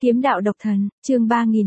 Kiếm đạo độc thần, chương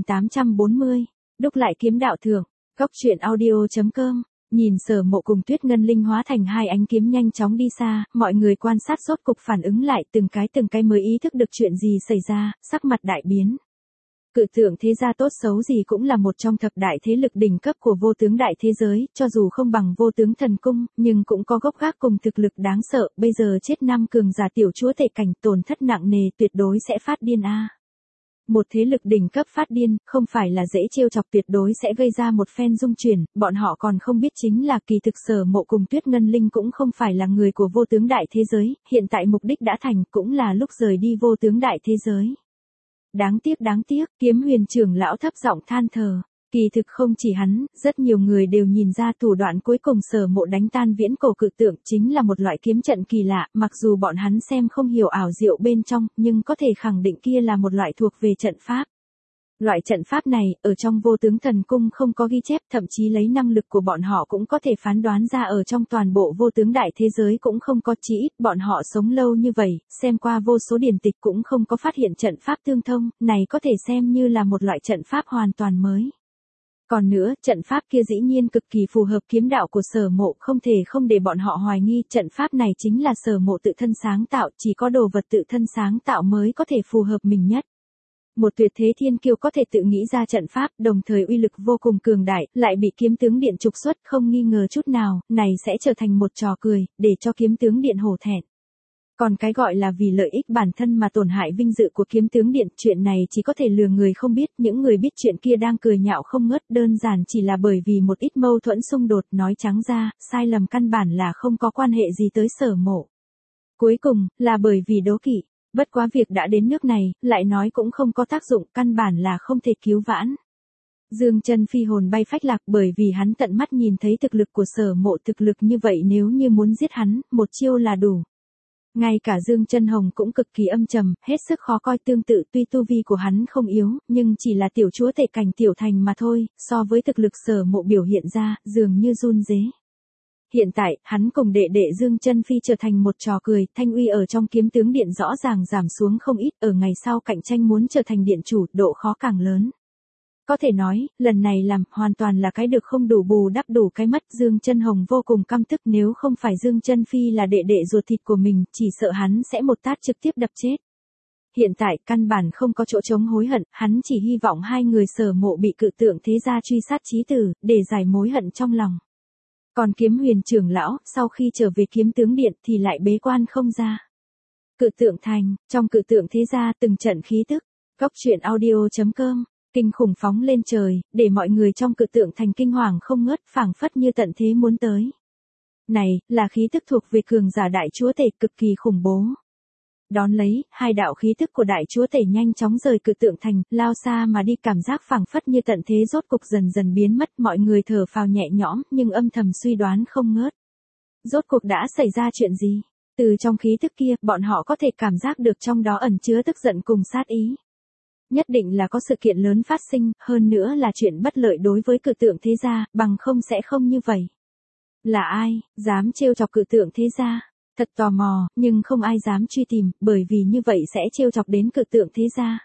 3840, đúc lại kiếm đạo thượng, góc truyện audio.com, nhìn Sở Mộ cùng Tuyết Ngân Linh hóa thành hai ánh kiếm nhanh chóng đi xa, mọi người quan sát rốt cục phản ứng lại từng cái mới ý thức được chuyện gì xảy ra, sắc mặt đại biến. Cự tượng thế gia tốt xấu gì cũng là một trong thập đại thế lực đỉnh cấp của vô tướng đại thế giới, cho dù không bằng vô tướng thần cung, nhưng cũng có gốc gác cùng thực lực đáng sợ, bây giờ chết 5 cường giả tiểu chúa tể cảnh tổn thất nặng nề tuyệt đối sẽ phát điên a. Một thế lực đỉnh cấp phát điên, không phải là dễ trêu chọc, tuyệt đối sẽ gây ra một phen dung chuyển, bọn họ còn không biết chính là kỳ thực Sở Mộ cùng Tuyết Ngân Linh cũng không phải là người của vô tướng đại thế giới, hiện tại mục đích đã thành, cũng là lúc rời đi vô tướng đại thế giới. Đáng tiếc, Kiếm Huyền trưởng lão thấp giọng than thở. Kỳ thực không chỉ hắn, rất nhiều người đều nhìn ra thủ đoạn cuối cùng Sở Mộ đánh tan viễn cổ cự tượng chính là một loại kiếm trận kỳ lạ, mặc dù bọn hắn xem không hiểu ảo diệu bên trong, nhưng có thể khẳng định kia là một loại thuộc về trận pháp. Loại trận pháp này, ở trong vô tướng thần cung không có ghi chép, thậm chí lấy năng lực của bọn họ cũng có thể phán đoán ra ở trong toàn bộ vô tướng đại thế giới cũng không có, chỉ ít bọn họ sống lâu như vậy, xem qua vô số điển tịch cũng không có phát hiện trận pháp tương thông, này có thể xem như là một loại trận pháp hoàn toàn mới. Còn nữa, trận pháp kia dĩ nhiên cực kỳ phù hợp kiếm đạo của Sở Mộ, không thể không để bọn họ hoài nghi, trận pháp này chính là Sở Mộ tự thân sáng tạo, chỉ có đồ vật tự thân sáng tạo mới có thể phù hợp mình nhất. Một tuyệt thế thiên kiêu có thể tự nghĩ ra trận pháp, đồng thời uy lực vô cùng cường đại, lại bị kiếm tướng điện trục xuất, không nghi ngờ chút nào, này sẽ trở thành một trò cười, để cho kiếm tướng điện hổ thẹn. Còn cái gọi là vì lợi ích bản thân mà tổn hại vinh dự của kiếm tướng điện, chuyện này chỉ có thể lừa người không biết, những người biết chuyện kia đang cười nhạo không ngớt, đơn giản chỉ là bởi vì một ít mâu thuẫn xung đột, nói trắng ra, sai lầm căn bản là không có quan hệ gì tới Sở Mộ. Cuối cùng, là bởi vì đố kỵ. Bất quá việc đã đến nước này, lại nói cũng không có tác dụng, căn bản là không thể cứu vãn. Dương Chân Phi hồn bay phách lạc, bởi vì hắn tận mắt nhìn thấy thực lực của Sở Mộ, thực lực như vậy nếu như muốn giết hắn, một chiêu là đủ. Ngay cả Dương Chân Hồng cũng cực kỳ âm trầm, hết sức khó coi, tương tự tuy tu vi của hắn không yếu, nhưng chỉ là tiểu chúa tể cảnh tiểu thành mà thôi, so với thực lực Sở Mộ biểu hiện ra, dường như run rế. Hiện tại, hắn cùng đệ đệ Dương Chân Phi trở thành một trò cười, thanh uy ở trong kiếm tướng điện rõ ràng giảm xuống không ít, ở ngày sau cạnh tranh muốn trở thành điện chủ, độ khó càng lớn. Có thể nói, lần này làm, hoàn toàn là cái được không đủ bù đắp đủ cái mất, Dương Chân Hồng vô cùng căm tức, nếu không phải Dương Chân Phi là đệ đệ ruột thịt của mình, chỉ sợ hắn sẽ một tát trực tiếp đập chết. Hiện tại, căn bản không có chỗ chống hối hận, hắn chỉ hy vọng hai người Sở Mộ bị cự tượng thế gia truy sát chí tử, để giải mối hận trong lòng. Còn Kiếm Huyền trưởng lão, sau khi trở về kiếm tướng điện thì lại bế quan không ra. Cự tượng thành, trong cự tượng thế gia từng trận khí tức, góc truyện audio.com, kinh khủng phóng lên trời, để mọi người trong cự tượng thành kinh hoàng không ngớt, phảng phất như tận thế muốn tới. Này, là khí tức thuộc về cường giả đại chúa tể, cực kỳ khủng bố. Đón lấy, hai đạo khí tức của đại chúa tể nhanh chóng rời cự tượng thành, lao xa mà đi, cảm giác phảng phất như tận thế rốt cục dần dần biến mất, mọi người thở phào nhẹ nhõm, nhưng âm thầm suy đoán không ngớt. Rốt cuộc đã xảy ra chuyện gì? Từ trong khí tức kia, bọn họ có thể cảm giác được trong đó ẩn chứa tức giận cùng sát ý. Nhất định là có sự kiện lớn phát sinh, hơn nữa là chuyện bất lợi đối với cự tượng thế gia, bằng không sẽ không như vậy. Là ai, dám trêu chọc cự tượng thế gia? Thật tò mò, nhưng không ai dám truy tìm, bởi vì như vậy sẽ trêu chọc đến cự tượng thế gia.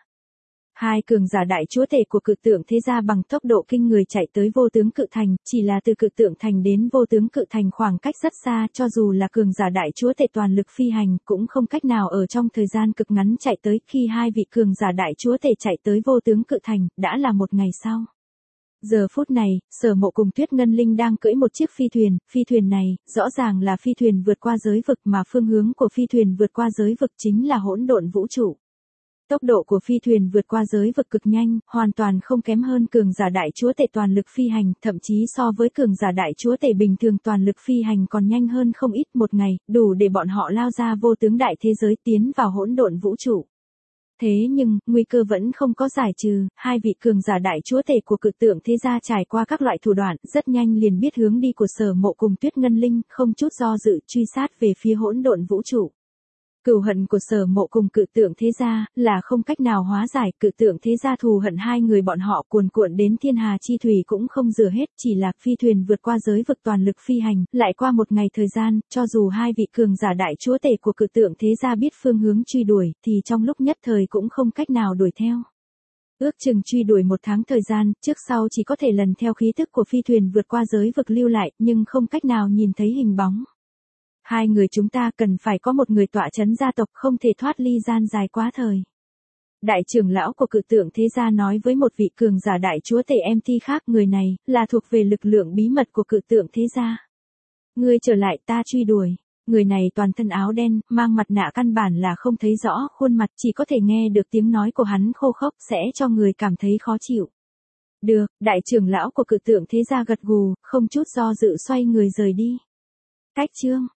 Hai cường giả đại chúa tể của cự tượng thế gia bằng tốc độ kinh người chạy tới vô tướng cự thành, chỉ là từ cự tượng thành đến vô tướng cự thành khoảng cách rất xa, cho dù là cường giả đại chúa tể toàn lực phi hành, cũng không cách nào ở trong thời gian cực ngắn chạy tới, khi hai vị cường giả đại chúa tể chạy tới vô tướng cự thành, đã là một ngày sau. Giờ phút này, Sở Mộ cùng Tuyết Ngân Linh đang cưỡi một chiếc phi thuyền này, rõ ràng là phi thuyền vượt qua giới vực, mà phương hướng của phi thuyền vượt qua giới vực chính là hỗn độn vũ trụ. Tốc độ của phi thuyền vượt qua giới vực cực nhanh, hoàn toàn không kém hơn cường giả đại chúa tể toàn lực phi hành, thậm chí so với cường giả đại chúa tể bình thường toàn lực phi hành còn nhanh hơn không ít, một ngày, đủ để bọn họ lao ra vô tướng đại thế giới tiến vào hỗn độn vũ trụ. Thế nhưng, nguy cơ vẫn không có giải trừ, hai vị cường giả đại chúa tể của cự tượng thế gia trải qua các loại thủ đoạn, rất nhanh liền biết hướng đi của Sở Mộ cùng Tuyết Ngân Linh, không chút do dự truy sát về phía hỗn độn vũ trụ. Cừu hận của Sở Mộ cùng cự tượng thế gia, là không cách nào hóa giải, cự tượng thế gia thù hận hai người bọn họ cuồn cuộn đến thiên hà chi thủy cũng không rửa hết, chỉ là phi thuyền vượt qua giới vực toàn lực phi hành, lại qua một ngày thời gian, cho dù hai vị cường giả đại chúa tể của cự tượng thế gia biết phương hướng truy đuổi, thì trong lúc nhất thời cũng không cách nào đuổi theo. Ước chừng truy đuổi 1 tháng thời gian, trước sau chỉ có thể lần theo khí thức của phi thuyền vượt qua giới vực lưu lại, nhưng không cách nào nhìn thấy hình bóng. Hai người chúng ta cần phải có một người tọa chấn gia tộc, không thể thoát ly gian dài quá thời. Đại trưởng lão của cự tượng thế gia nói với một vị cường giả đại chúa tể MT khác, người này là thuộc về lực lượng bí mật của cự tượng thế gia. Ngươi trở lại, ta truy đuổi. Người này toàn thân áo đen, mang mặt nạ, căn bản là không thấy rõ khuôn mặt, chỉ có thể nghe được tiếng nói của hắn khô khốc, sẽ cho người cảm thấy khó chịu. Được, đại trưởng lão của cự tượng thế gia gật gù, không chút do dự xoay người rời đi. Cách chương